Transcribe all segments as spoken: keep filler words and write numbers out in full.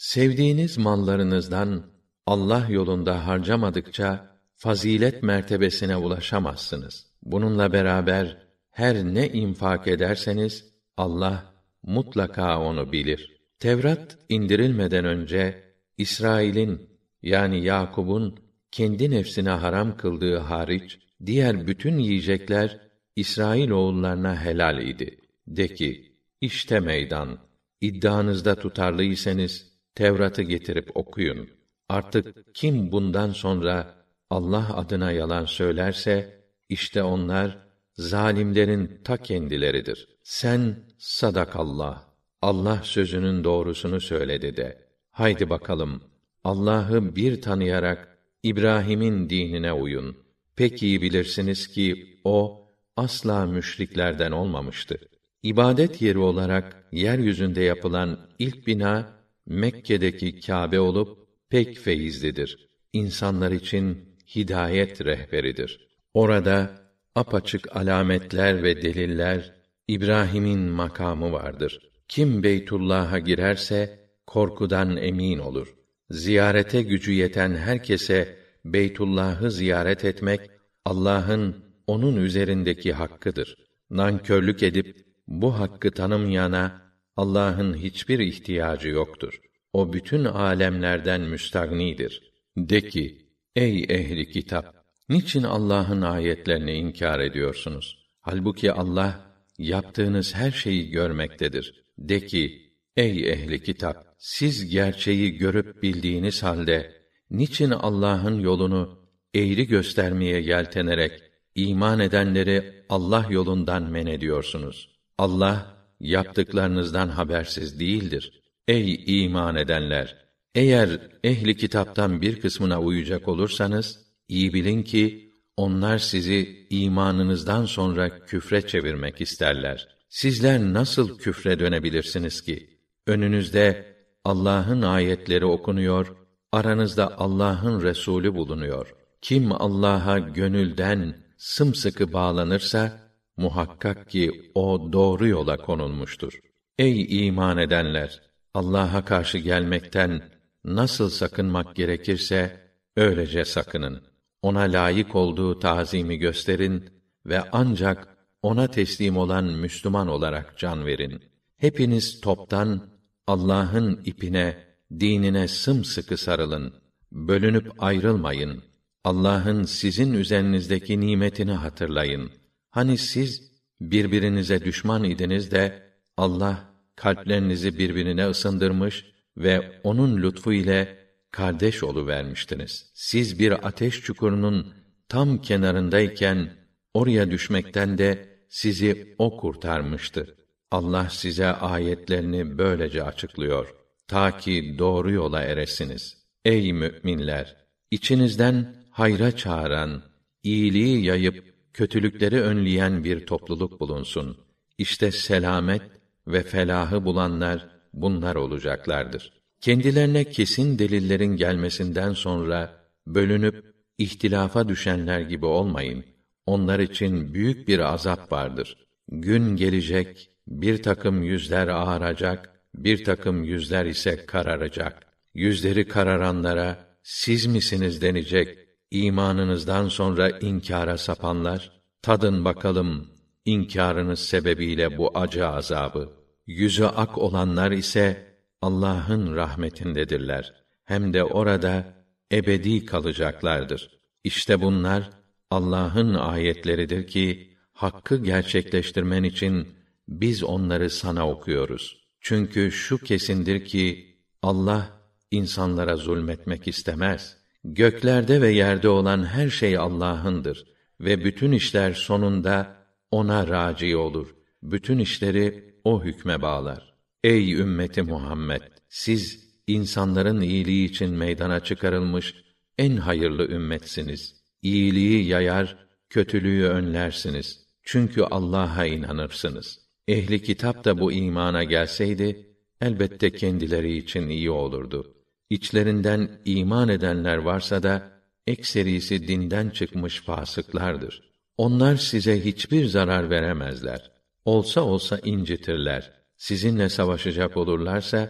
Sevdiğiniz mallarınızdan Allah yolunda harcamadıkça fazilet mertebesine ulaşamazsınız. Bununla beraber her ne infak ederseniz Allah mutlaka onu bilir. Tevrat indirilmeden önce İsrail'in yani Yakub'un kendi nefsine haram kıldığı hariç diğer bütün yiyecekler İsrail oğullarına helal idi. De ki, işte meydan. İddianızda tutarlıysanız Tevrat'ı getirip okuyun. Artık kim bundan sonra Allah adına yalan söylerse işte onlar zalimlerin ta kendileridir. Sen sadakallah. Allah sözünün doğrusunu söyledi de. Haydi bakalım Allah'ı bir tanıyarak İbrahim'in dinine uyun. Pek iyi bilirsiniz ki o asla müşriklerden olmamıştı. İbadet yeri olarak yeryüzünde yapılan ilk bina Mekke'deki Kâbe olup pek feyizlidir. İnsanlar için hidayet rehberidir. Orada apaçık alametler ve deliller, İbrahim'in makamı vardır. Kim Beytullah'a girerse korkudan emin olur. Ziyarete gücü yeten herkese Beytullah'ı ziyaret etmek Allah'ın onun üzerindeki hakkıdır. Nankörlük edip bu hakkı tanımayana Allah'ın hiçbir ihtiyacı yoktur. O bütün âlemlerden müstagnidir. De ki, ey ehli kitap! Niçin Allah'ın ayetlerini inkar ediyorsunuz? Halbuki Allah yaptığınız her şeyi görmektedir. De ki, ey ehli kitap! Siz gerçeği görüp bildiğiniz halde niçin Allah'ın yolunu eğri göstermeye yeltenerek iman edenleri Allah yolundan men ediyorsunuz? Allah yaptıklarınızdan habersiz değildir. Ey iman edenler! Eğer ehli kitaptan bir kısmına uyacak olursanız, iyi bilin ki, onlar sizi imanınızdan sonra küfre çevirmek isterler. Sizler nasıl küfre dönebilirsiniz ki? Önünüzde Allah'ın ayetleri okunuyor, aranızda Allah'ın Resulü bulunuyor. Kim Allah'a gönülden sımsıkı bağlanırsa, muhakkak ki o doğru yola konulmuştur. Ey iman edenler! Allah'a karşı gelmekten nasıl sakınmak gerekirse öylece sakının. Ona layık olduğu tazimi gösterin ve ancak ona teslim olan Müslüman olarak can verin. Hepiniz toptan Allah'ın ipine, dinine sımsıkı sarılın. Bölünüp ayrılmayın. Allah'ın sizin üzerinizdeki nimetini hatırlayın. Hani siz birbirinize düşman idiniz de Allah kalplerinizi birbirine ısındırmış ve onun lütfu ile kardeş oluvermiştiniz. Siz bir ateş çukurunun tam kenarındayken oraya düşmekten de sizi o kurtarmıştı. Allah size ayetlerini böylece açıklıyor ta ki doğru yola eresiniz. Ey müminler! İçinizden hayra çağıran, iyiliği yayıp kötülükleri önleyen bir topluluk bulunsun. İşte selamet ve felahı bulanlar bunlar olacaklardır. Kendilerine kesin delillerin gelmesinden sonra bölünüp ihtilafa düşenler gibi olmayın. Onlar için büyük bir azap vardır. Gün gelecek, bir takım yüzler ağaracak, bir takım yüzler ise kararacak. Yüzleri kararanlara siz misiniz denecek. İmanınızdan sonra inkâra sapanlar, tadın bakalım inkârınız sebebiyle bu acı azabı. Yüzü ak olanlar ise Allah'ın rahmetindedirler. Hem de orada ebedi kalacaklardır. İşte bunlar Allah'ın ayetleridir ki hakkı gerçekleştirmen için biz onları sana okuyoruz. Çünkü şu kesindir ki Allah insanlara zulmetmek istemez. Göklerde ve yerde olan her şey Allah'ındır ve bütün işler sonunda ona râci olur. Bütün işleri o hükme bağlar. Ey ümmeti Muhammed! Siz insanların iyiliği için meydana çıkarılmış en hayırlı ümmetsiniz. İyiliği yayar, kötülüğü önlersiniz. Çünkü Allah'a inanırsınız. Ehli kitap da bu imana gelseydi elbette kendileri için iyi olurdu. İçlerinden iman edenler varsa da ekserisi dinden çıkmış fasıklardır. Onlar size hiçbir zarar veremezler. Olsa olsa incitirler. Sizinle savaşacak olurlarsa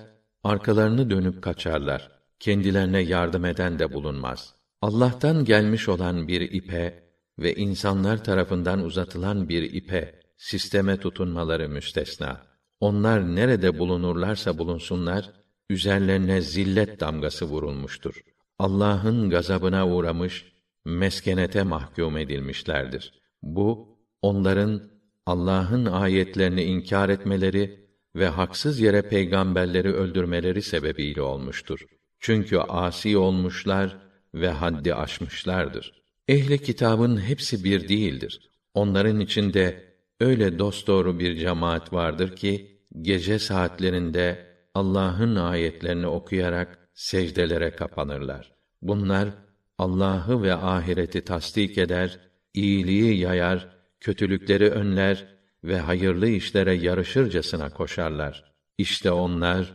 arkalarını dönüp kaçarlar. Kendilerine yardım eden de bulunmaz. Allah'tan gelmiş olan bir ipe ve insanlar tarafından uzatılan bir ipe, sisteme tutunmaları müstesna. Onlar nerede bulunurlarsa bulunsunlar, üzerlerine zillet damgası vurulmuştur. Allah'ın gazabına uğramış, meskenete mahkum edilmişlerdir. Bu, onların Allah'ın ayetlerini inkar etmeleri ve haksız yere peygamberleri öldürmeleri sebebiyle olmuştur. Çünkü asi olmuşlar ve haddi aşmışlardır. Ehli kitabın hepsi bir değildir. Onların içinde öyle dosdoğru bir cemaat vardır ki, gece saatlerinde Allah'ın ayetlerini okuyarak secdelere kapanırlar. Bunlar, Allah'ı ve ahireti tasdik eder, iyiliği yayar, kötülükleri önler ve hayırlı işlere yarışırcasına koşarlar. İşte onlar,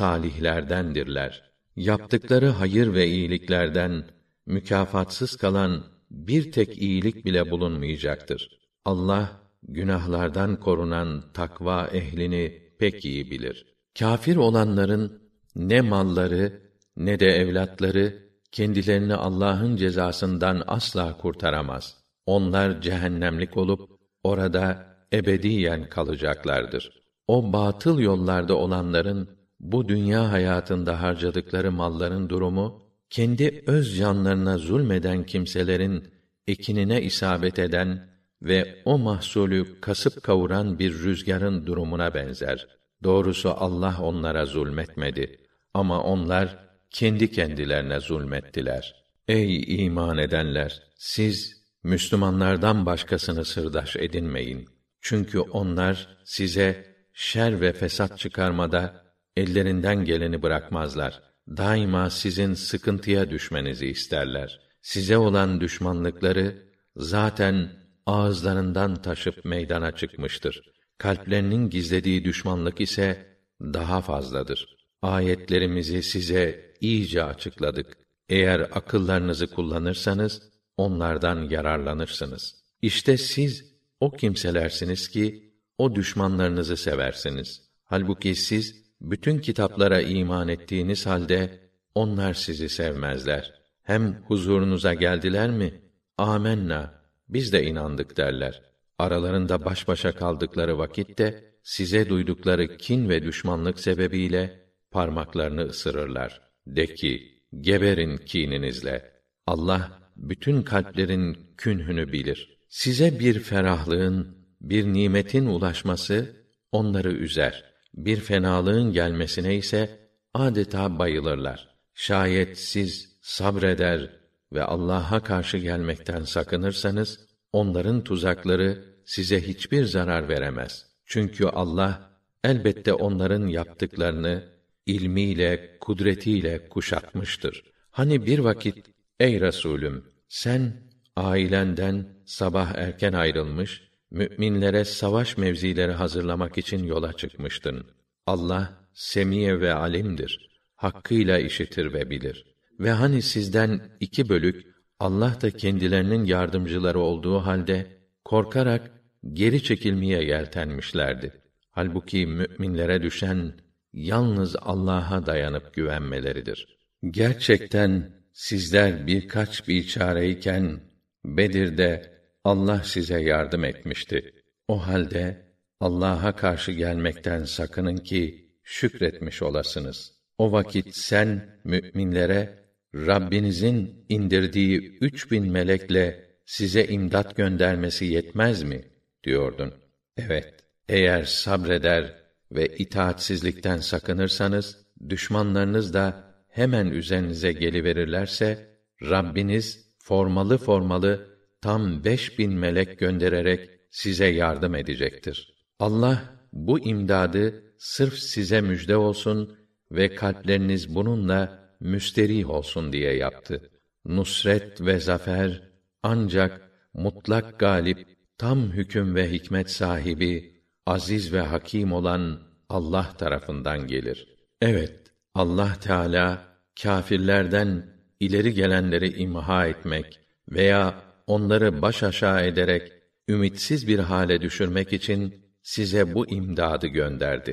salihlerdendirler. Yaptıkları hayır ve iyiliklerden, mükafatsız kalan bir tek iyilik bile bulunmayacaktır. Allah, günahlardan korunan takva ehlini pek iyi bilir. Kâfir olanların ne malları ne de evlatları kendilerini Allah'ın cezasından asla kurtaramaz. Onlar cehennemlik olup orada ebediyen kalacaklardır. O batıl yollarda olanların bu dünya hayatında harcadıkları malların durumu, kendi öz canlarına zulmeden kimselerin ekinine isabet eden ve o mahsulü kasıp kavuran bir rüzgarın durumuna benzer. Doğrusu Allah onlara zulmetmedi ama onlar kendi kendilerine zulmettiler. Ey iman edenler! Siz Müslümanlardan başkasını sırdaş edinmeyin. Çünkü onlar size şer ve fesat çıkarmada ellerinden geleni bırakmazlar. Daima sizin sıkıntıya düşmenizi isterler. Size olan düşmanlıkları zaten ağızlarından taşıp meydana çıkmıştır. Kalplerinin gizlediği düşmanlık ise daha fazladır. Ayetlerimizi size iyice açıkladık. Eğer akıllarınızı kullanırsanız onlardan yararlanırsınız. İşte siz o kimselersiniz ki o düşmanlarınızı seversiniz. Halbuki siz bütün kitaplara iman ettiğiniz halde onlar sizi sevmezler. Hem huzurunuza geldiler mi? Âmennâ, biz de inandık derler. Aralarında baş başa kaldıkları vakitte size duydukları kin ve düşmanlık sebebiyle parmaklarını ısırırlar. De ki, geberin kininizle. Allah bütün kalplerin künhünü bilir. Size bir ferahlığın, bir nimetin ulaşması onları üzer. Bir fenalığın gelmesine ise adeta bayılırlar. Şayet siz sabreder ve Allah'a karşı gelmekten sakınırsanız, onların tuzakları size hiçbir zarar veremez. Çünkü Allah elbette onların yaptıklarını ilmiyle, kudretiyle kuşatmıştır. Hani bir vakit, ey Resulüm, sen ailenden sabah erken ayrılmış, müminlere savaş mevzileri hazırlamak için yola çıkmıştın. Allah semî ve alimdir. Hakkıyla işitir ve bilir. Ve hani sizden iki bölük Allah da kendilerinin yardımcıları olduğu halde korkarak geri çekilmeye yeltenmişlerdi. Halbuki müminlere düşen yalnız Allah'a dayanıp güvenmeleridir. Gerçekten sizler birkaç biçareyken Bedir'de Allah size yardım etmişti. O halde Allah'a karşı gelmekten sakının ki şükretmiş olasınız. O vakit sen müminlere Rabbinizin indirdiği üç bin melekle size imdat göndermesi yetmez mi diyordun. Evet, eğer sabreder ve itaatsizlikten sakınırsanız, düşmanlarınız da hemen üzerinize geliverirlerse, Rabbiniz formalı formalı tam beş bin melek göndererek size yardım edecektir. Allah bu imdadı sırf size müjde olsun ve kalpleriniz bununla müsterih olsun diye yaptı. Nusret ve zafer ancak mutlak galip, tam hüküm ve hikmet sahibi, aziz ve hakim olan Allah tarafından gelir. Evet, Allah Teala kâfirlerden ileri gelenleri imha etmek veya onları baş aşağı ederek ümitsiz bir hale düşürmek için size bu imdadı gönderdi.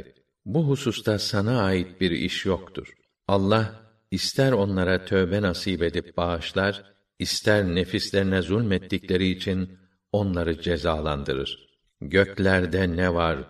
bu hususta sana ait bir iş yoktur. Allah ister onlara tövbe nasip edip bağışlar, ister nefislerine zulmettikleri için onları cezalandırır. Göklerde ne var,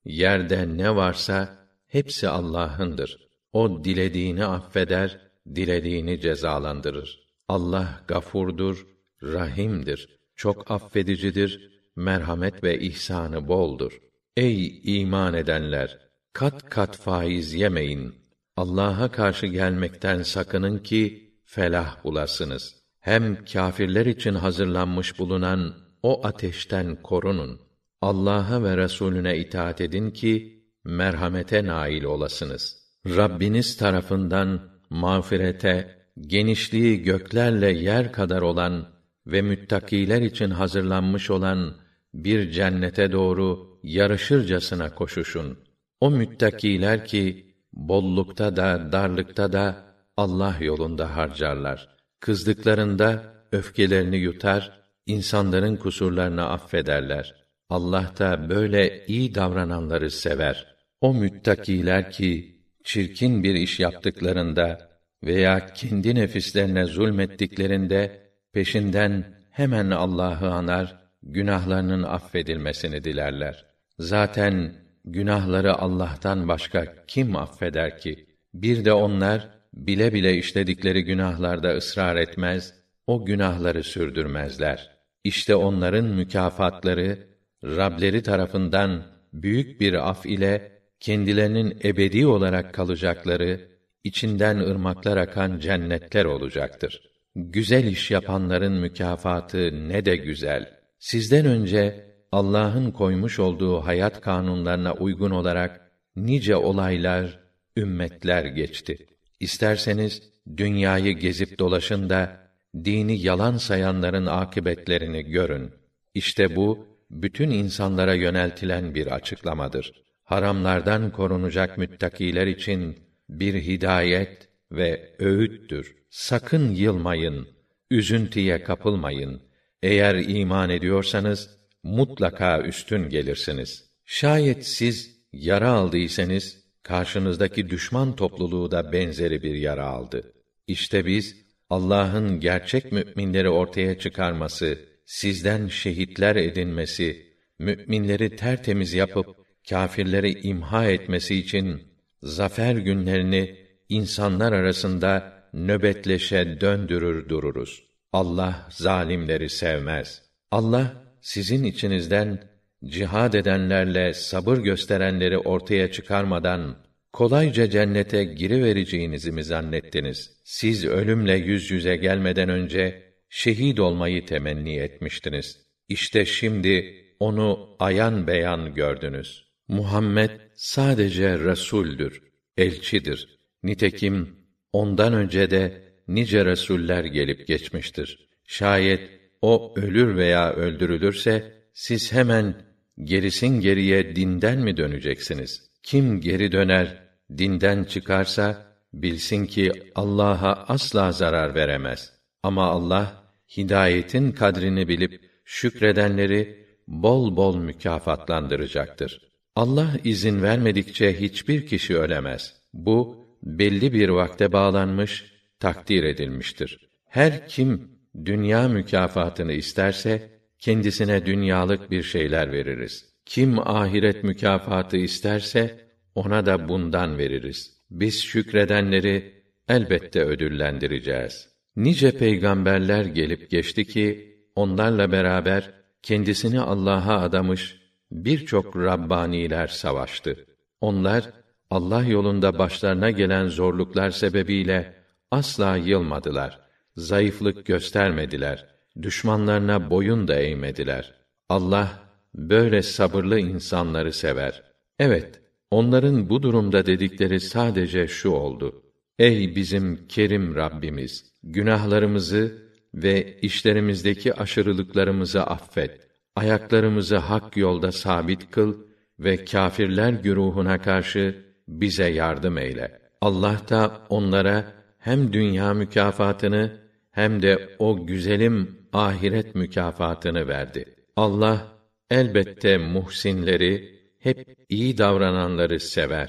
yerde ne varsa hepsi Allah'ındır. O dilediğini affeder, dilediğini cezalandırır. Allah gafurdur, rahimdir. Çok affedicidir, merhamet ve ihsanı boldur. Ey iman edenler! Kat kat faiz yemeyin. Allah'a karşı gelmekten sakının ki felah bulasınız. Hem kâfirler için hazırlanmış bulunan o ateşten korunun. Allah'a ve Resulüne itaat edin ki merhamete nail olasınız. Rabbiniz tarafından mağfirete, genişliği göklerle yer kadar olan ve müttakiler için hazırlanmış olan bir cennete doğru yarışırcasına koşuşun. O müttakiler ki bollukta da darlıkta da Allah yolunda harcarlar. Kızdıklarında öfkelerini yutar, insanların kusurlarını affederler. Allah da böyle iyi davrananları sever. O müttakiler ki çirkin bir iş yaptıklarında veya kendi nefislerine zulmettiklerinde peşinden hemen Allah'ı anar, günahlarının affedilmesini dilerler. Zaten günahları Allah'tan başka kim affeder ki? Bir de onlar bile bile işledikleri günahlarda ısrar etmez, o günahları sürdürmezler. İşte onların mükafatları Rableri tarafından büyük bir af ile kendilerinin ebedi olarak kalacakları, içinden ırmaklar akan cennetler olacaktır. Güzel iş yapanların mükafatı ne de güzel. Sizden önce Allah'ın koymuş olduğu hayat kanunlarına uygun olarak nice olaylar, ümmetler geçti. İsterseniz dünyayı gezip dolaşın da dini yalan sayanların akıbetlerini görün. İşte bu bütün insanlara yöneltilen bir açıklamadır. Haramlardan korunacak müttakiler için bir hidayet ve öğüttür. Sakın yılmayın, üzüntüye kapılmayın. Eğer iman ediyorsanız mutlaka üstün gelirsiniz. Şayet siz yara aldıysanız karşınızdaki düşman topluluğu da benzeri bir yara aldı. İşte biz Allah'ın gerçek müminleri ortaya çıkarması, sizden şehitler edinmesi, müminleri tertemiz yapıp kâfirleri imha etmesi için zafer günlerini insanlar arasında nöbetleşe döndürür dururuz. Allah zalimleri sevmez. Allah sizin içinizden cihad edenlerle sabır gösterenleri ortaya çıkarmadan kolayca cennete girivereceğinizi mi zannettiniz? Siz ölümle yüz yüze gelmeden önce şehit olmayı temenni etmiştiniz. İşte şimdi onu ayan beyan gördünüz. Muhammed sadece Resul'dür, elçidir. Nitekim ondan önce de nice resuller gelip geçmiştir. Şayet o ölür veya öldürülürse siz hemen gerisin geriye dinden mi döneceksiniz? Kim geri döner, dinden çıkarsa bilsin ki Allah'a asla zarar veremez. Ama Allah hidayetin kadrini bilip şükredenleri bol bol mükafatlandıracaktır. Allah izin vermedikçe hiçbir kişi ölemez. Bu belli bir vakte bağlanmış, takdir edilmiştir. Her kim dünya mükafatını isterse kendisine dünyalık bir şeyler veririz. Kim ahiret mükafatı isterse ona da bundan veririz. Biz şükredenleri elbette ödüllendireceğiz. Nice peygamberler gelip geçti ki onlarla beraber kendisini Allah'a adamış birçok Rabbaniler savaştı. Onlar Allah yolunda başlarına gelen zorluklar sebebiyle asla yılmadılar. Zayıflık göstermediler. Düşmanlarına boyun da eğmediler. Allah böyle sabırlı insanları sever. Evet, onların bu durumda dedikleri sadece şu oldu: Ey bizim kerim Rabbimiz, günahlarımızı ve işlerimizdeki aşırılıklarımızı affet. Ayaklarımızı hak yolda sabit kıl ve kâfirler güruhuna karşı bize yardım eyle. Allah da onlara hem dünya mükafatını hem de o güzelim ahiret mükafatını verdi. Allah elbette muhsinleri, hep iyi davrananları sever.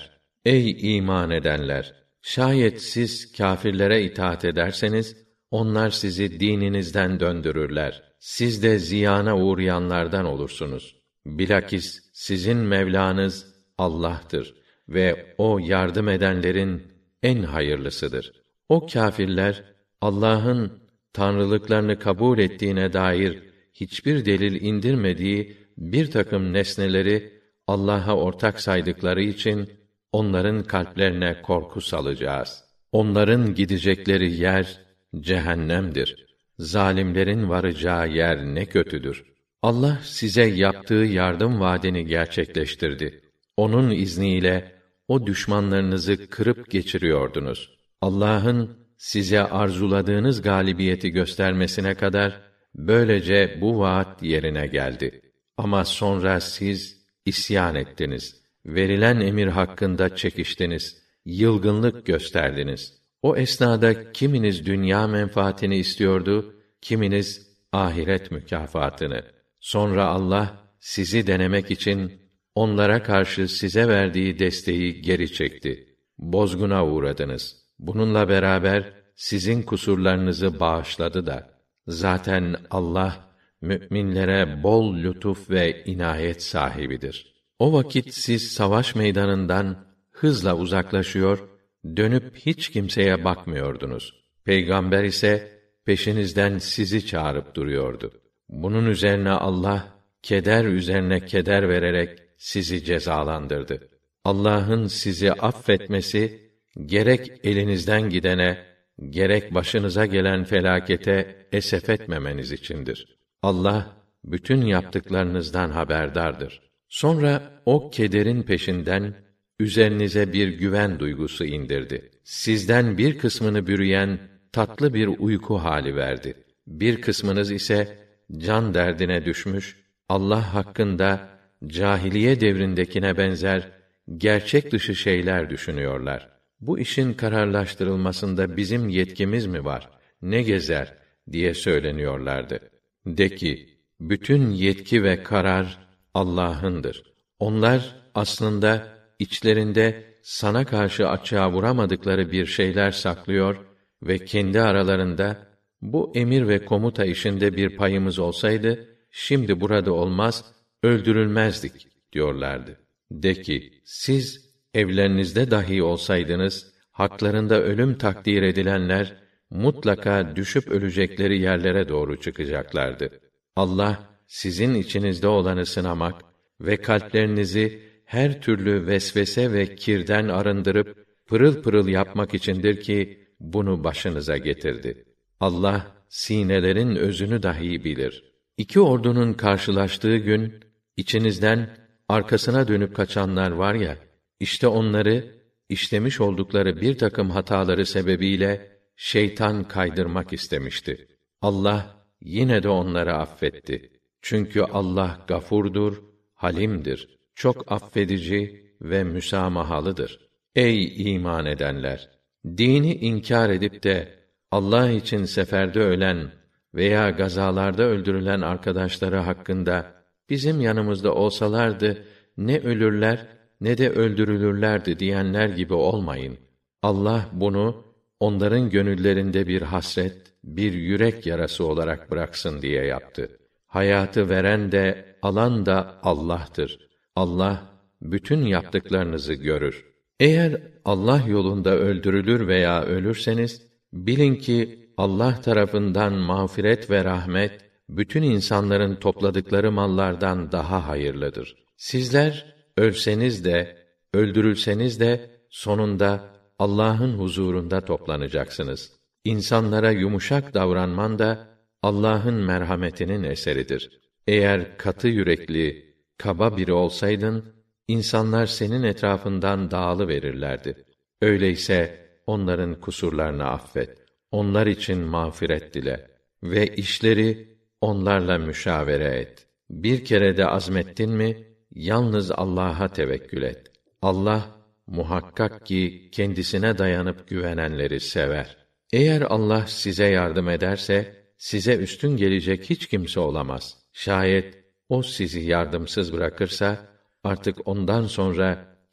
Ey iman edenler! Şayet siz kâfirlere itaat ederseniz, onlar sizi dininizden döndürürler. Siz de ziyana uğrayanlardan olursunuz. Bilakis sizin Mevlanız Allah'tır ve O yardım edenlerin en hayırlısıdır. O kâfirler, Allah'ın tanrılıklarını kabul ettiğine dair hiçbir delil indirmediği bir takım nesneleri Allah'a ortak saydıkları için onların kalplerine korku salacağız. Onların gidecekleri yer cehennemdir. Zalimlerin varacağı yer ne kötüdür. Allah size yaptığı yardım vaadini gerçekleştirdi. Onun izniyle o düşmanlarınızı kırıp geçiriyordunuz. Allah'ın size arzuladığınız galibiyeti göstermesine kadar böylece bu vaat yerine geldi. Ama sonra siz isyan ettiniz. Verilen emir hakkında çekiştiniz. Yılgınlık gösterdiniz. O esnada kiminiz dünya menfaatini istiyordu, kiminiz ahiret mükafatını. Sonra Allah sizi denemek için onlara karşı size verdiği desteği geri çekti. Bozguna uğradınız. Bununla beraber sizin kusurlarınızı bağışladı da. Zaten Allah müminlere bol lütuf ve inayet sahibidir. O vakit siz savaş meydanından hızla uzaklaşıyor, dönüp hiç kimseye bakmıyordunuz. Peygamber ise peşinizden sizi çağırıp duruyordu. Bunun üzerine Allah keder üzerine keder vererek sizi cezalandırdı. Allah'ın sizi affetmesi gerek elinizden gidene, gerek başınıza gelen felakete esef etmemeniz içindir. Allah bütün yaptıklarınızdan haberdardır. Sonra o kederin peşinden üzerinize bir güven duygusu indirdi. Sizden bir kısmını bürüyen tatlı bir uyku hali verdi. Bir kısmınız ise can derdine düşmüş, Allah hakkında cahiliye devrindekine benzer gerçek dışı şeyler düşünüyorlar. Bu işin kararlaştırılmasında bizim yetkimiz mi var? Ne gezer diye söyleniyorlardı. De ki, bütün yetki ve karar Allah'ındır. Onlar aslında içlerinde sana karşı açığa vuramadıkları bir şeyler saklıyor ve kendi aralarında bu emir ve komuta işinde bir payımız olsaydı şimdi burada olmaz, öldürülmezdik diyorlardı. De ki, siz evlerinizde dahi olsaydınız, haklarında ölüm takdir edilenler mutlaka düşüp ölecekleri yerlere doğru çıkacaklardı. Allah sizin içinizde olanı sınamak ve kalplerinizi her türlü vesvese ve kirden arındırıp pırıl pırıl yapmak içindir ki bunu başınıza getirdi. Allah sinelerin özünü dahi bilir. İki ordunun karşılaştığı gün içinizden arkasına dönüp kaçanlar var ya, işte onları işlemiş oldukları bir takım hataları sebebiyle şeytan kaydırmak istemişti. Allah yine de onları affetti. Çünkü Allah gafurdur, halimdir. Çok affedici ve müsamahalıdır. Ey iman edenler! Dini inkar edip de Allah için seferde ölen veya gazalarda öldürülen arkadaşları hakkında bizim yanımızda olsalardı ne ölürler ne de öldürülürlerdi diyenler gibi olmayın. Allah bunu onların gönüllerinde bir hasret, bir yürek yarası olarak bıraksın diye yaptı. Hayatı veren de alan da Allah'tır. Allah bütün yaptıklarınızı görür. Eğer Allah yolunda öldürülür veya ölürseniz bilin ki Allah tarafından mağfiret ve rahmet bütün insanların topladıkları mallardan daha hayırlıdır. Sizler ölseniz de öldürülseniz de sonunda Allah'ın huzurunda toplanacaksınız. İnsanlara yumuşak davranman da Allah'ın merhametinin eseridir. Eğer katı yürekli, kaba biri olsaydın, insanlar senin etrafından dağılıverirlerdi. Öyleyse onların kusurlarını affet. Onlar için mağfiret dile ve işleri onlarla müşavere et. Bir kere de azmettin mi, yalnız Allah'a tevekkül et. Allah muhakkak ki kendisine dayanıp güvenenleri sever. Eğer Allah size yardım ederse, size üstün gelecek hiç kimse olamaz. Şayet o sizi yardımsız bırakırsa, artık ondan sonra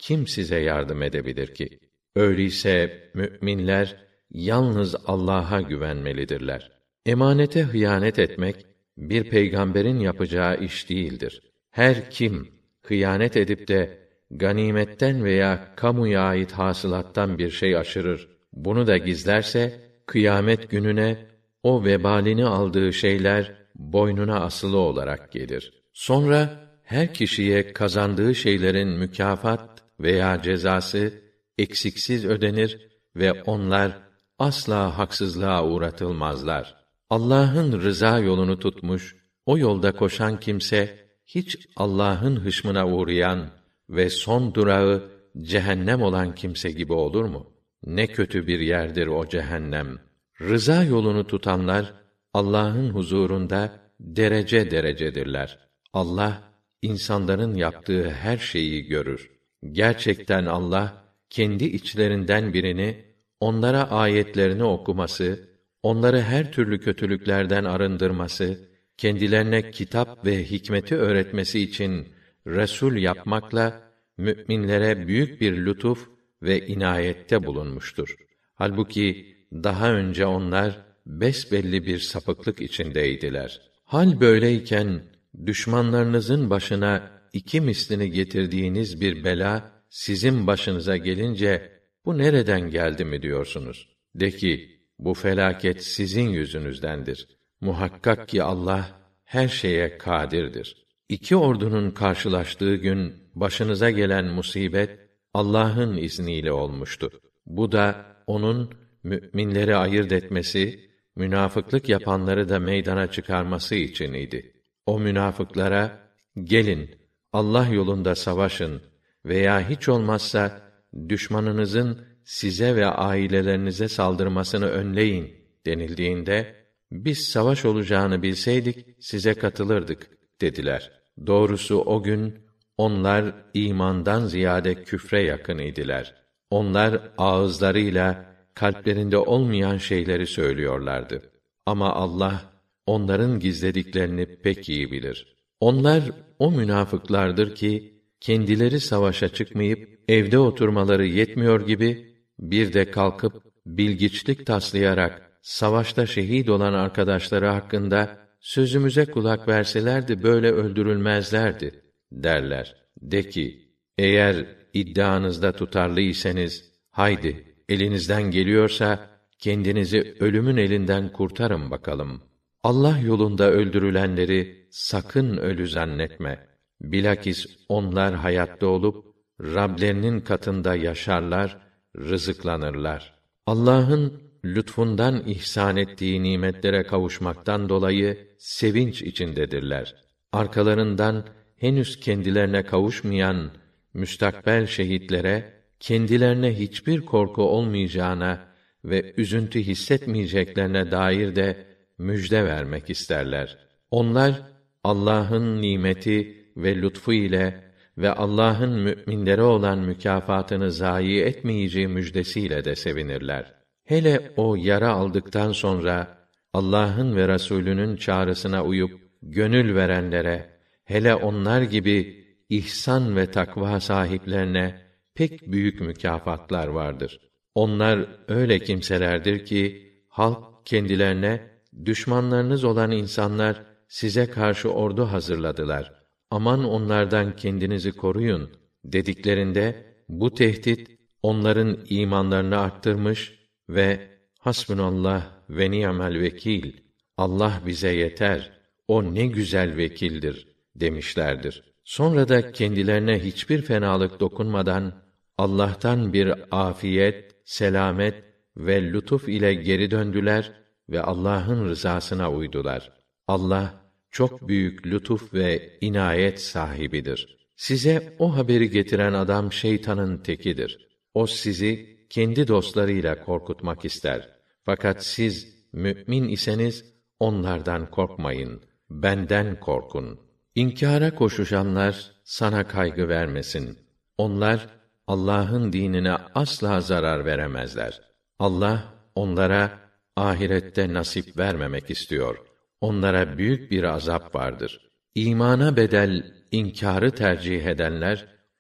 kim size yardım edebilir ki? Öyleyse müminler yalnız Allah'a güvenmelidirler. Emanete hıyanet etmek bir peygamberin yapacağı iş değildir. Her kim hıyanet edip de ganimetten veya kamuya ait hasılattan bir şey aşırır, bunu da gizlerse kıyamet gününe o vebalini aldığı şeyler boynuna asılı olarak gelir. Sonra her kişiye kazandığı şeylerin mükafat veya cezası eksiksiz ödenir ve onlar asla haksızlığa uğratılmazlar. Allah'ın rıza yolunu tutmuş, o yolda koşan kimse hiç Allah'ın hışmına uğrayan ve son durağı cehennem olan kimse gibi olur mu? Ne kötü bir yerdir o cehennem. Rıza yolunu tutanlar Allah'ın huzurunda derece derecedirler. Allah insanların yaptığı her şeyi görür. Gerçekten Allah kendi içlerinden birini onlara ayetlerini okuması, onları her türlü kötülüklerden arındırması, kendilerine kitap ve hikmeti öğretmesi için resul yapmakla müminlere büyük bir lütuf ve inayette bulunmuştur. Halbuki daha önce onlar besbelli bir sapıklık içindeydiler. Hal böyleyken düşmanlarınızın başına iki mislini getirdiğiniz bir bela sizin başınıza gelince bu nereden geldi mi diyorsunuz? De ki bu felaket sizin yüzünüzdendir. Muhakkak ki Allah her şeye kadirdir. İki ordunun karşılaştığı gün başınıza gelen musibet Allah'ın izniyle olmuştu. Bu da onun müminleri ayırt etmesi, münafıklık yapanları da meydana çıkarması için idi. O münafıklara gelin Allah yolunda savaşın veya hiç olmazsa düşmanınızın size ve ailelerinize saldırmasını önleyin denildiğinde biz savaş olacağını bilseydik size katılırdık dediler. Doğrusu o gün onlar imandan ziyade küfre yakın idiler. Onlar ağızlarıyla kalplerinde olmayan şeyleri söylüyorlardı. Ama Allah onların gizlediklerini pek iyi bilir. Onlar o münafıklardır ki kendileri savaşa çıkmayıp evde oturmaları yetmiyor gibi bir de kalkıp bilgiçlik taslayarak savaşta şehit olan arkadaşları hakkında sözümüze kulak verselerdi böyle öldürülmezlerdi derler. De ki eğer iddianızda tutarlıysanız haydi elinizden geliyorsa kendinizi ölümün elinden kurtarın bakalım. Allah yolunda öldürülenleri sakın ölü zannetme. Bilakis onlar hayatta olup Rablerinin katında yaşarlar, rızıklanırlar. Allah'ın lütfundan ihsan ettiği nimetlere kavuşmaktan dolayı sevinç içindedirler. Arkalarından henüz kendilerine kavuşmayan müstakbel şehitlere kendilerine hiçbir korku olmayacağına ve üzüntü hissetmeyeceklerine dair de müjde vermek isterler. Onlar Allah'ın nimeti ve lütfu ile ve Allah'ın müminlere olan mükafatını zayi etmeyeceği müjdesiyle de sevinirler. Hele o yara aldıktan sonra Allah'ın ve Resulünün çağrısına uyup gönül verenlere, hele onlar gibi ihsan ve takva sahiplerine pek büyük mükafatlar vardır. Onlar öyle kimselerdir ki halk kendilerine düşmanlarınız olan insanlar size karşı ordu hazırladılar. Aman onlardan kendinizi koruyun dediklerinde bu tehdit onların imanlarını arttırmış ve hasbunallah ve ni'mel vekil, Allah bize yeter, o ne güzel vekildir demişlerdir. Sonra da kendilerine hiçbir fenalık dokunmadan Allah'tan bir afiyet, selamet ve lütuf ile geri döndüler ve Allah'ın rızasına uydular. Allah çok büyük lütuf ve inayet sahibidir. Size o haberi getiren adam şeytanın tekidir. O sizi kendi dostlarıyla korkutmak ister. Fakat siz mümin iseniz onlardan korkmayın. Benden korkun. İnkâra koşuşanlar sana kaygı vermesin. Onlar Allah'ın dinine asla zarar veremezler. Allah onlara ahirette nasip vermemek istiyor. Onlara büyük bir azap vardır. İmana bedel inkârı tercih edenler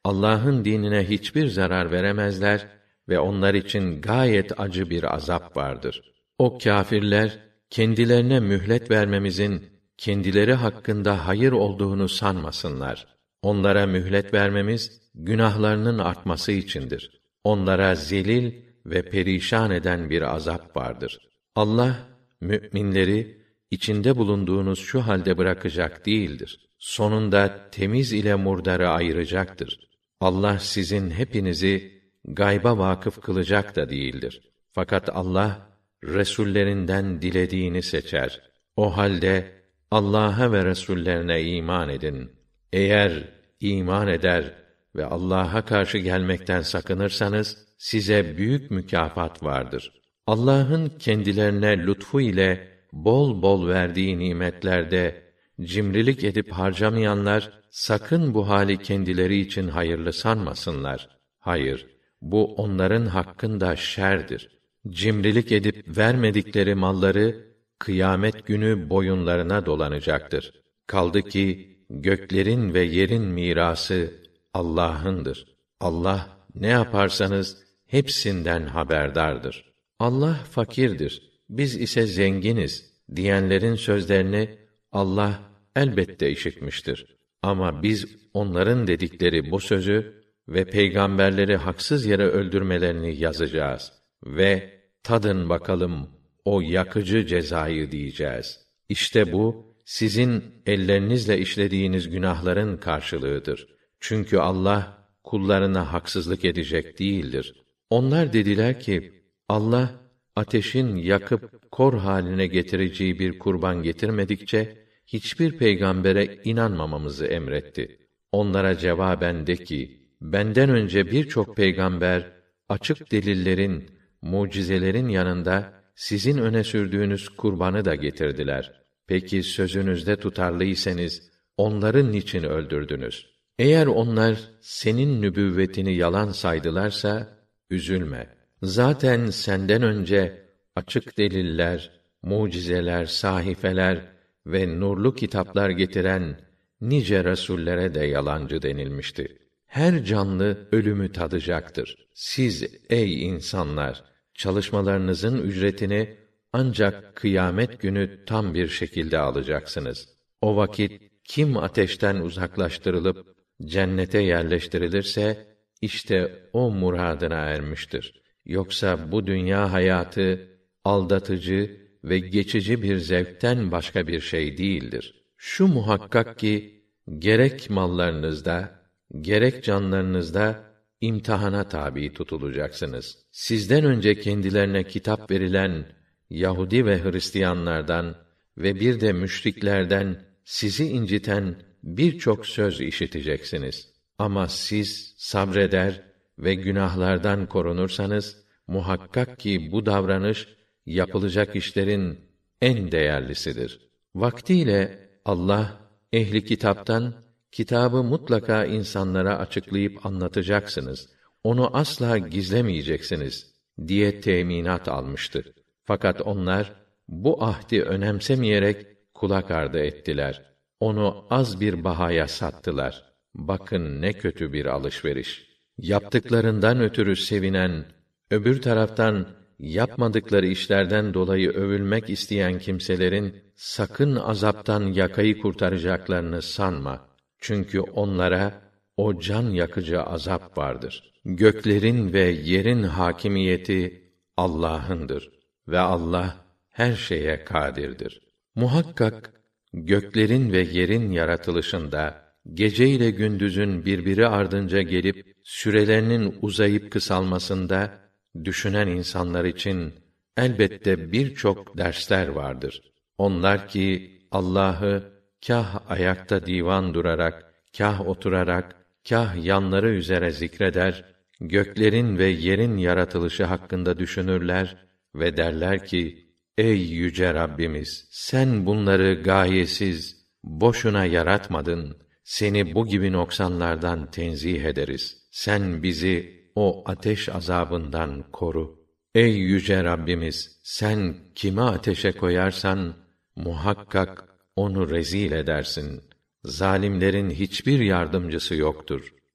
Allah'ın dinine hiçbir zarar veremezler ve onlar için gayet acı bir azap vardır. O kâfirler, kendilerine mühlet vermemizin, kendileri hakkında hayır olduğunu sanmasınlar. Onlara mühlet vermemiz, günahlarının artması içindir. Onlara zelil ve perişan eden bir azap vardır. Allah, mü'minleri, içinde bulunduğunuz şu halde bırakacak değildir. Sonunda temiz ile murdarı ayıracaktır. Allah sizin hepinizi gayba vakıf kılacak da değildir. Fakat Allah, Resullerinden dilediğini seçer. O halde, Allah'a ve Resullerine iman edin. Eğer iman eder ve Allah'a karşı gelmekten sakınırsanız, size büyük mükafat vardır. Allah'ın kendilerine lütfu ile bol bol verdiği nimetlerde cimrilik edip harcamayanlar, sakın bu hali kendileri için hayırlı sanmasınlar. Hayır, bu onların hakkında şerdir. Cimrilik edip vermedikleri malları, kıyamet günü boyunlarına dolanacaktır. Kaldı ki, göklerin ve yerin mirası Allah'ındır. Allah, ne yaparsanız, hepsinden haberdardır. Allah fakirdir, biz ise zenginiz diyenlerin sözlerini Allah elbette işitmiştir. Ama biz onların dedikleri bu sözü ve peygamberleri haksız yere öldürmelerini yazacağız ve tadın bakalım o yakıcı cezayı diyeceğiz. İşte bu sizin ellerinizle işlediğiniz günahların karşılığıdır. Çünkü Allah kullarına haksızlık edecek değildir. Onlar dediler ki, Allah ateşin yakıp kor haline getireceği bir kurban getirmedikçe hiçbir peygambere inanmamamızı emretti. Onlara cevaben de ki, benden önce birçok peygamber açık delillerin, mucizelerin yanında sizin öne sürdüğünüz kurbanı da getirdiler. Peki sözünüzde tutarlıysanız onları niçin öldürdünüz? Eğer onlar senin nübüvvetini yalan saydılarsa üzülme. Zaten senden önce açık deliller, mucizeler, sahifeler ve nurlu kitaplar getiren nice rasullere de yalancı denilmişti. Her canlı ölümü tadacaktır. Siz ey insanlar, çalışmalarınızın ücretini ancak kıyamet günü tam bir şekilde alacaksınız. O vakit kim ateşten uzaklaştırılıp cennete yerleştirilirse işte o muradına ermiştir. Yoksa bu dünya hayatı aldatıcı ve geçici bir zevkten başka bir şey değildir. Şu muhakkak ki gerek mallarınızda, gerek canlarınızda imtihana tabi tutulacaksınız. Sizden önce kendilerine kitap verilen Yahudi ve Hristiyanlardan ve bir de müşriklerden sizi inciten birçok söz işiteceksiniz. Ama siz sabreder ve günahlardan korunursanız, muhakkak ki bu davranış, yapılacak işlerin en değerlisidir. Vaktiyle Allah, ehli kitaptan, kitabı mutlaka insanlara açıklayıp anlatacaksınız. Onu asla gizlemeyeceksiniz diye teminat almıştı. Fakat onlar, bu ahdi önemsemeyerek kulak ardı ettiler. Onu az bir bahaya sattılar. Bakın ne kötü bir alışveriş. Yaptıklarından ötürü sevinen, öbür taraftan yapmadıkları işlerden dolayı övülmek isteyen kimselerin sakın azaptan yakayı kurtaracaklarını sanma. Çünkü onlara o can yakıcı azap vardır. Göklerin ve yerin hakimiyeti Allah'ındır ve Allah her şeye kadirdir. Muhakkak göklerin ve yerin yaratılışında gece ile gündüzün birbiri ardınca gelip sürelerinin uzayıp kısalmasında düşünen insanlar için elbette birçok dersler vardır. Onlar ki Allah'ı kâh ayakta divan durarak, kâh oturarak, kâh yanları üzere zikreder, göklerin ve yerin yaratılışı hakkında düşünürler ve derler ki, ey yüce Rabbimiz, sen bunları gayesiz, boşuna yaratmadın. Seni bu gibi noksanlardan tenzih ederiz. Sen bizi o ateş azabından koru. Ey yüce Rabbimiz, sen kimi ateşe koyarsan muhakkak onu rezil edersin. Zalimlerin hiçbir yardımcısı yoktur.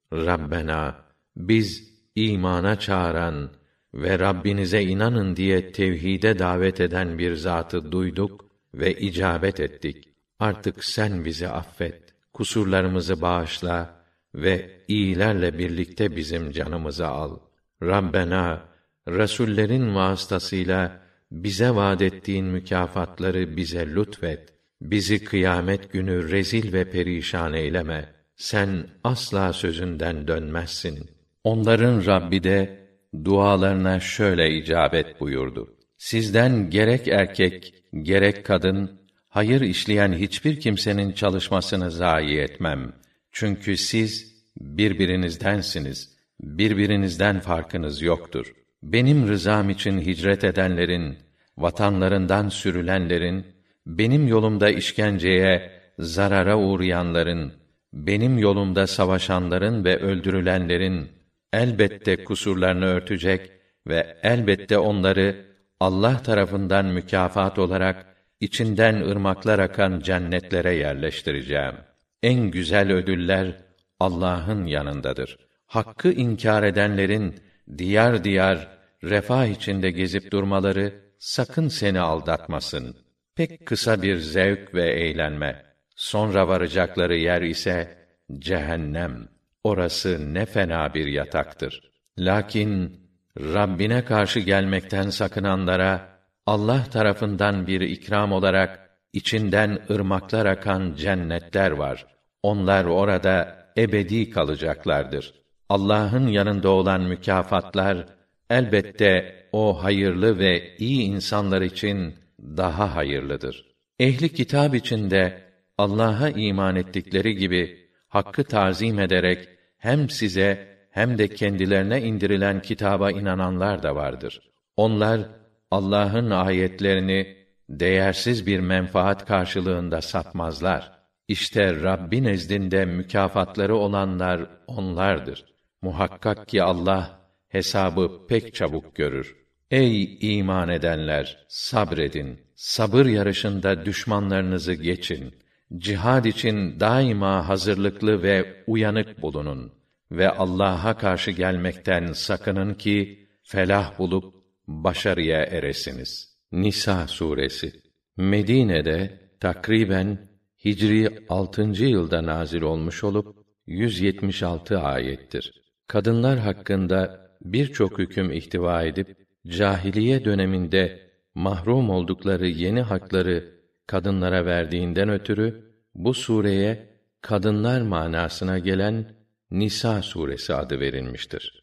Rabbena, biz imana çağıran ve Rabbinize inanın diye tevhide davet eden bir zatı duyduk ve icabet ettik. Artık sen bizi affet, kusurlarımızı bağışla ve iyilerle birlikte bizim canımızı al. Rabbena, Resullerin vasıtasıyla bize vaad ettiğin mükafatları bize lütfet. Bizi kıyamet günü rezil ve perişan eyleme. Sen asla sözünden dönmezsin. Onların Rabbi de dualarına şöyle icabet buyurdu. Sizden gerek erkek, gerek kadın, hayır işleyen hiçbir kimsenin çalışmasını zayi etmem. Çünkü siz birbirinizdensiniz. Birbirinizden farkınız yoktur. Benim rızam için hicret edenlerin, vatanlarından sürülenlerin, benim yolumda işkenceye, zarara uğrayanların, benim yolumda savaşanların ve öldürülenlerin elbette kusurlarını örtecek ve elbette onları Allah tarafından mükafat olarak içinden ırmaklar akan cennetlere yerleştireceğim. En güzel ödüller Allah'ın yanındadır. Hakkı inkar edenlerin diyar diyar refah içinde gezip durmaları sakın seni aldatmasın. Pek kısa bir zevk ve eğlenme. Sonra varacakları yer ise cehennem. Orası ne fena bir yataktır. Lakin Rabbine karşı gelmekten sakınanlara Allah tarafından bir ikram olarak içinden ırmaklar akan cennetler var. Onlar orada ebedi kalacaklardır. Allah'ın yanında olan mükafatlar elbette o hayırlı ve iyi insanlar için daha hayırlıdır. Ehli kitap içinde Allah'a iman ettikleri gibi hakkı tazim ederek hem size hem de kendilerine indirilen kitaba inananlar da vardır. Onlar Allah'ın ayetlerini değersiz bir menfaat karşılığında satmazlar. İşte Rabbi nezdinde mükafatları olanlar onlardır. Muhakkak ki Allah hesabı pek çabuk görür. Ey iman edenler, sabredin. Sabır yarışında düşmanlarınızı geçin. Cihad için daima hazırlıklı ve uyanık bulunun ve Allah'a karşı gelmekten sakının ki felah bulup başarıya eresiniz. Nisa suresi. Medine'de takriben Hicri altıncı yılda nazil olmuş olup yüz yetmiş altı ayettir. Kadınlar hakkında birçok hüküm ihtiva edip cahiliye döneminde mahrum oldukları yeni hakları kadınlara verdiğinden ötürü bu sureye kadınlar manasına gelen Nisa suresi adı verilmiştir.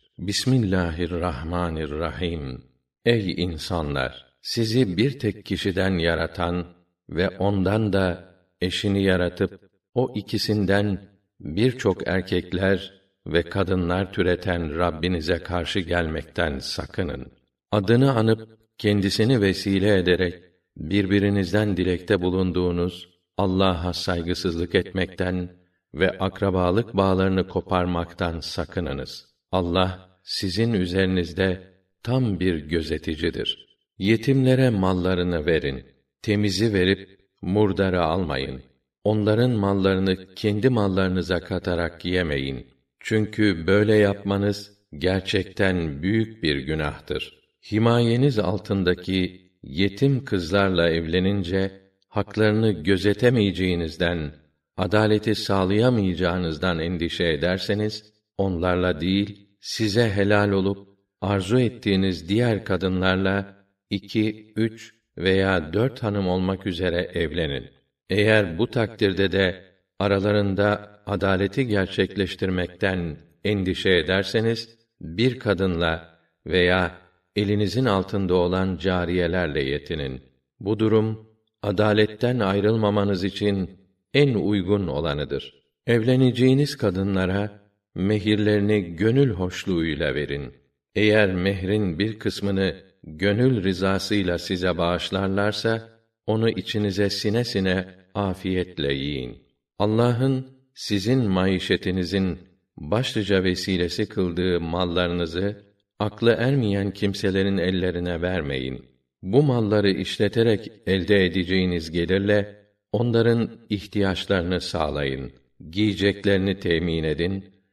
Bismillahirrahmanirrahim. Ey insanlar! Sizi bir tek kişiden yaratan ve ondan da eşini yaratıp o ikisinden birçok erkekler ve kadınlar türeten Rabbinize karşı gelmekten sakının. Adını anıp kendisini vesile ederek birbirinizden dilekte bulunduğunuz Allah'a saygısızlık etmekten ve akrabalık bağlarını koparmaktan sakınınız. Allah sizin üzerinizde tam bir gözeticidir. Yetimlere mallarını verin. Temizi verip murdarı almayın. Onların mallarını kendi mallarınıza katarak yemeyin. Çünkü böyle yapmanız gerçekten büyük bir günahtır. Himayeniz altındaki yetim kızlarla evlenince haklarını gözetemeyeceğinizden, adaleti sağlayamayacağınızdan endişe ederseniz onlarla değil, size helal olup arzu ettiğiniz diğer kadınlarla iki, üç veya dört hanım olmak üzere evlenin. Eğer bu takdirde de aralarında adaleti gerçekleştirmekten endişe ederseniz bir kadınla veya elinizin altında olan cariyelerle yetinin. Bu durum adaletten ayrılmamanız için en uygun olanıdır. Evleneceğiniz kadınlara mehirlerini gönül hoşluğuyla verin. Eğer mehrin bir kısmını gönül rızasıyla size bağışlarlarsa onu içinize sine sine afiyetle yiyin. Allah'ın sizin maişetinizin başlıca vesilesi kıldığı mallarınızı aklı ermeyen kimselerin ellerine vermeyin. Bu malları işleterek elde edeceğiniz gelirle onların ihtiyaçlarını sağlayın. Giyeceklerini temin edin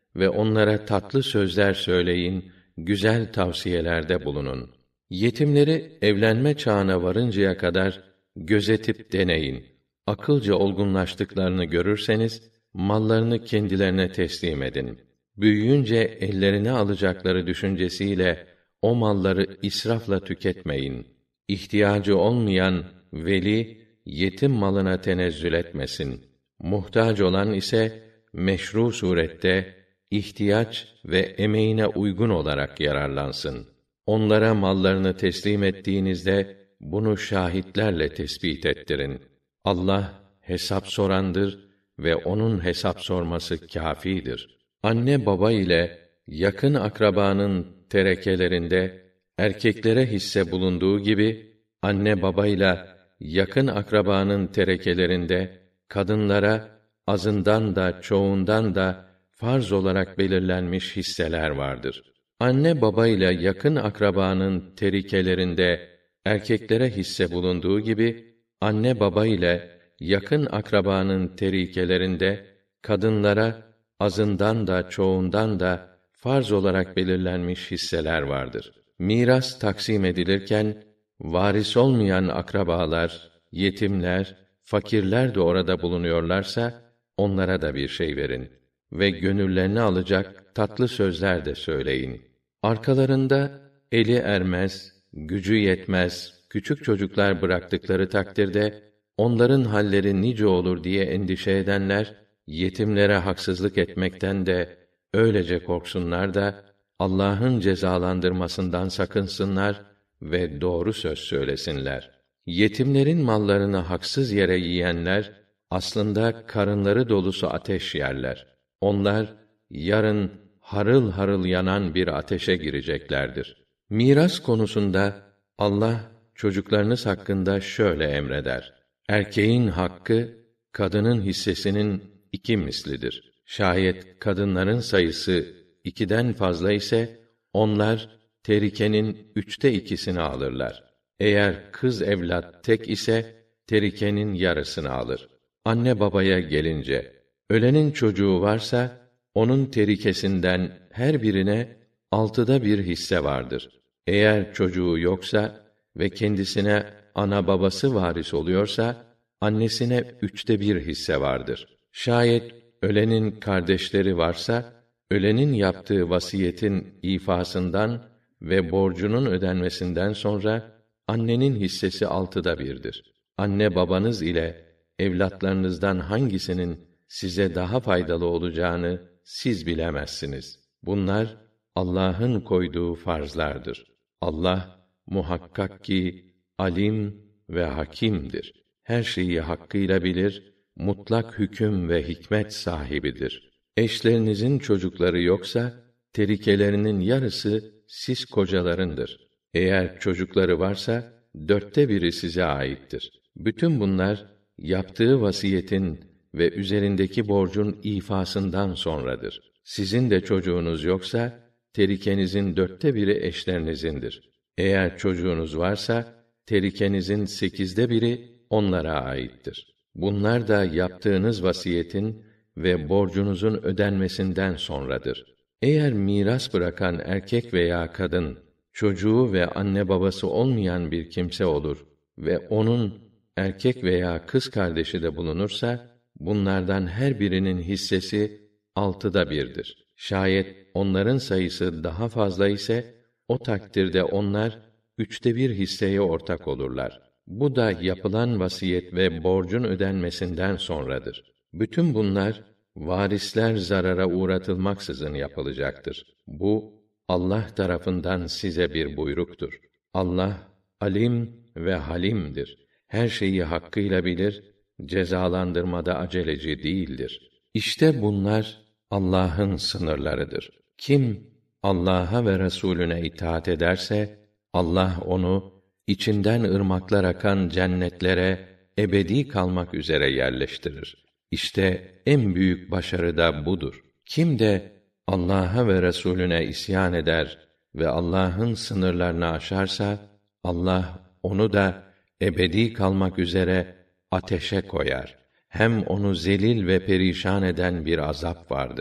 ve onlara tatlı sözler söyleyin, güzel tavsiyelerde bulunun. Yetimleri evlenme çağına varıncaya kadar gözetip deneyin. Akılca olgunlaştıklarını görürseniz mallarını kendilerine teslim edin. Büyüyünce ellerine alacakları düşüncesiyle o malları israfla tüketmeyin. İhtiyacı olmayan veli yetim malına tenezzül etmesin. Muhtaç olan ise meşru surette ihtiyaç ve emeğine uygun olarak yararlansın. Onlara mallarını teslim ettiğinizde bunu şahitlerle tespit ettirin. Allah hesap sorandır ve onun hesap sorması kâfidir. Anne baba ile yakın akrabanın terekelerinde erkeklere hisse bulunduğu gibi anne baba ile yakın akrabanın terekelerinde kadınlara azından da çoğundan da farz olarak belirlenmiş hisseler vardır. Anne baba ile yakın akrabanın terikelerinde erkeklere hisse bulunduğu gibi anne baba ile yakın akrabanın terikelerinde kadınlara azından da çoğundan da farz olarak belirlenmiş hisseler vardır. Miras taksim edilirken varis olmayan akrabalar, yetimler, fakirler de orada bulunuyorlarsa onlara da bir şey verin ve gönüllerini alacak tatlı sözler de söyleyin. Arkalarında eli ermez, gücü yetmez küçük çocuklar bıraktıkları takdirde onların halleri nice olur diye endişe edenler yetimlere haksızlık etmekten de öylece korksunlar da Allah'ın cezalandırmasından sakınsınlar ve doğru söz söylesinler. Yetimlerin mallarını haksız yere yiyenler aslında karınları dolusu ateş yerler. Onlar yarın harıl harıl yanan bir ateşe gireceklerdir. Miras konusunda Allah çocuklarınız hakkında şöyle emreder: Erkeğin hakkı kadının hissesinin iki mislidir. Şayet kadınların sayısı ikiden fazla ise onlar terikenin üçte ikisini alırlar. Eğer kız evlat tek ise terikenin yarısını alır. Anne babaya gelince, ölenin çocuğu varsa onun terikesinden her birine altıda bir hisse vardır. Eğer çocuğu yoksa ve kendisine ana babası varis oluyorsa annesine üçte bir hisse vardır. Şayet ölenin kardeşleri varsa ölenin yaptığı vasiyetin ifasından ve borcunun ödenmesinden sonra annenin hissesi altıda birdir. Anne babanız ile evlatlarınızdan hangisinin size daha faydalı olacağını siz bilemezsiniz. Bunlar Allah'ın koyduğu farzlardır. Allah muhakkak ki alim ve hakimdir. Her şeyi hakkıyla bilir, mutlak hüküm ve hikmet sahibidir. Eşlerinizin çocukları yoksa terikelerinin yarısı siz kocalarındır. Eğer çocukları varsa dörtte biri size aittir. Bütün bunlar yaptığı vasiyetin ve üzerindeki borcun ifasından sonradır. Sizin de çocuğunuz yoksa terikenizin dörtte biri eşlerinizin,dir. Eğer çocuğunuz varsa terikenizin sekizde biri onlara aittir. Bunlar da yaptığınız vasiyetin ve borcunuzun ödenmesinden sonradır. Eğer miras bırakan erkek veya kadın çocuğu ve anne babası olmayan bir kimse olur ve onun erkek veya kız kardeşi de bulunursa bunlardan her birinin hissesi altıda birdir. Şayet onların sayısı daha fazla ise o takdirde onlar üçte bir hisseye ortak olurlar. Bu da yapılan vasiyet ve borcun ödenmesinden sonradır. Bütün bunlar varisler zarara uğratılmaksızın yapılacaktır. Bu Allah tarafından size bir buyruktur. Allah alim ve halimdir. Her şeyi hakkıyla bilir, cezalandırmada aceleci değildir. İşte bunlar Allah'ın sınırlarıdır. Kim Allah'a ve Resulüne itaat ederse Allah onu içinden ırmaklar akan cennetlere ebedi kalmak üzere yerleştirir. İşte en büyük başarı da budur. Kim de Allah'a ve Resulüne isyan eder ve Allah'ın sınırlarını aşarsa Allah onu da ebedi kalmak üzere ateşe koyar. Hem onu zelil ve perişan eden bir azap vardır.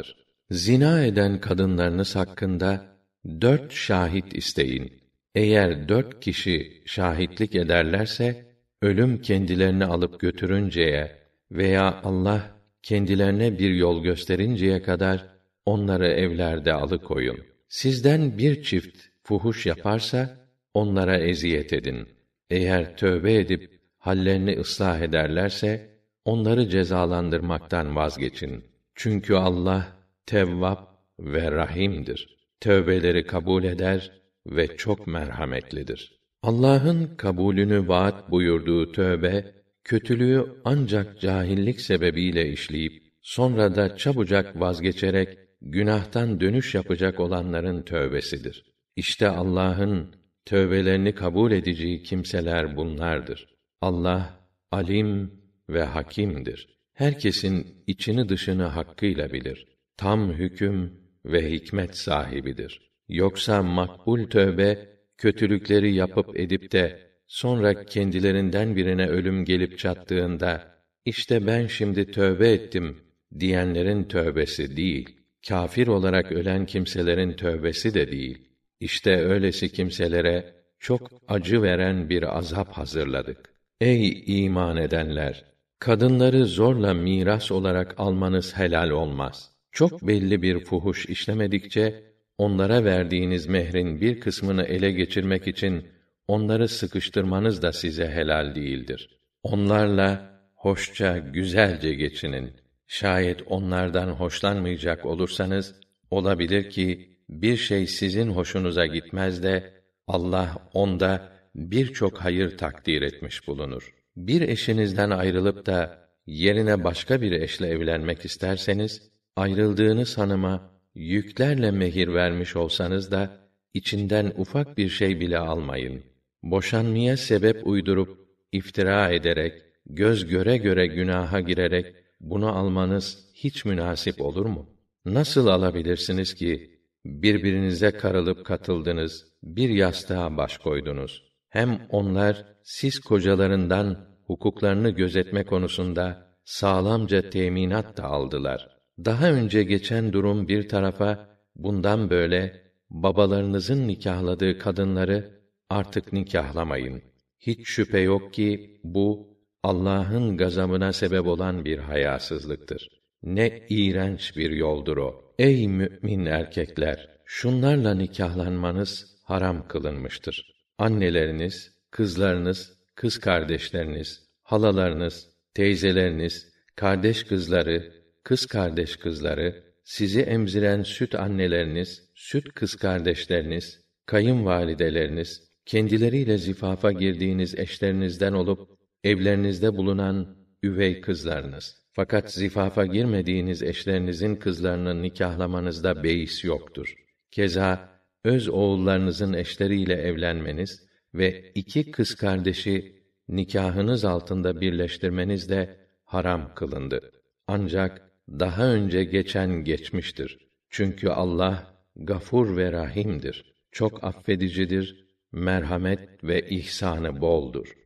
Zina eden kadınlarınız hakkında dört şahit isteyin. Eğer dört kişi şahitlik ederlerse, ölüm kendilerini alıp götürünceye veya Allah kendilerine bir yol gösterinceye kadar onları evlerde alıkoyun. Sizden bir çift fuhuş yaparsa onlara eziyet edin. Eğer tövbe edip hallerini ıslah ederlerse onları cezalandırmaktan vazgeçin. Çünkü Allah Tevvab ve Rahim'dir. Tövbeleri kabul eder ve çok merhametlidir. Allah'ın kabulünü vaat buyurduğu tövbe, kötülüğü ancak cahillik sebebiyle işleyip sonra da çabucak vazgeçerek günahtan dönüş yapacak olanların tövbesidir. İşte Allah'ın tövbelerini kabul edeceği kimseler bunlardır. Allah alim ve hakimdir. Herkesin içini dışını hakkıyla bilir. Tam hüküm ve hikmet sahibidir. Yoksa makbul tövbe, kötülükleri yapıp edip de sonra kendilerinden birine ölüm gelip çattığında, işte ben şimdi tövbe ettim diyenlerin tövbesi değil, kâfir olarak ölen kimselerin tövbesi de değil. İşte öylesi kimselere çok acı veren bir azap hazırladık. Ey iman edenler! Kadınları zorla miras olarak almanız helal olmaz. Çok belli bir fuhuş işlemedikçe, onlara verdiğiniz mehrin bir kısmını ele geçirmek için onları sıkıştırmanız da size helal değildir. Onlarla hoşça, güzelce geçinin. Şayet onlardan hoşlanmayacak olursanız, olabilir ki bir şey sizin hoşunuza gitmez de Allah onda birçok hayır takdir etmiş bulunur. Bir eşinizden ayrılıp da yerine başka bir eşle evlenmek isterseniz, ayrıldığınız hanıma yüklerle mehir vermiş olsanız da içinden ufak bir şey bile almayın. Boşanmaya sebep uydurup iftira ederek, göz göre göre günaha girerek bunu almanız hiç münasip olur mu? Nasıl alabilirsiniz ki birbirinize karılıp katıldınız, bir yastığa baş koydunuz? Hem onlar siz kocalarından hukuklarını gözetme konusunda sağlamca teminat da aldılar. Daha önce geçen durum bir tarafa, bundan böyle babalarınızın nikahladığı kadınları artık nikahlamayın. Hiç şüphe yok ki bu Allah'ın gazabına sebep olan bir hayasızlıktır. Ne iğrenç bir yoldur o. Ey mümin erkekler, şunlarla nikahlanmanız haram kılınmıştır. Anneleriniz, kızlarınız, kız kardeşleriniz, halalarınız, teyzeleriniz, kardeş kızları, kız kardeş kızları, sizi emziren süt anneleriniz, süt kız kardeşleriniz, kayınvalideleriniz, kendileriyle zifafa girdiğiniz eşlerinizden olup evlerinizde bulunan üvey kızlarınız. Fakat zifafa girmediğiniz eşlerinizin kızlarını nikahlamanızda beis yoktur. Keza öz oğullarınızın eşleriyle evlenmeniz ve iki kız kardeşi nikahınız altında birleştirmeniz de haram kılındı. Ancak daha önce geçen geçmiştir. Çünkü Allah Gafur ve Rahim'dir. Çok affedicidir, merhamet ve ihsanı boldur.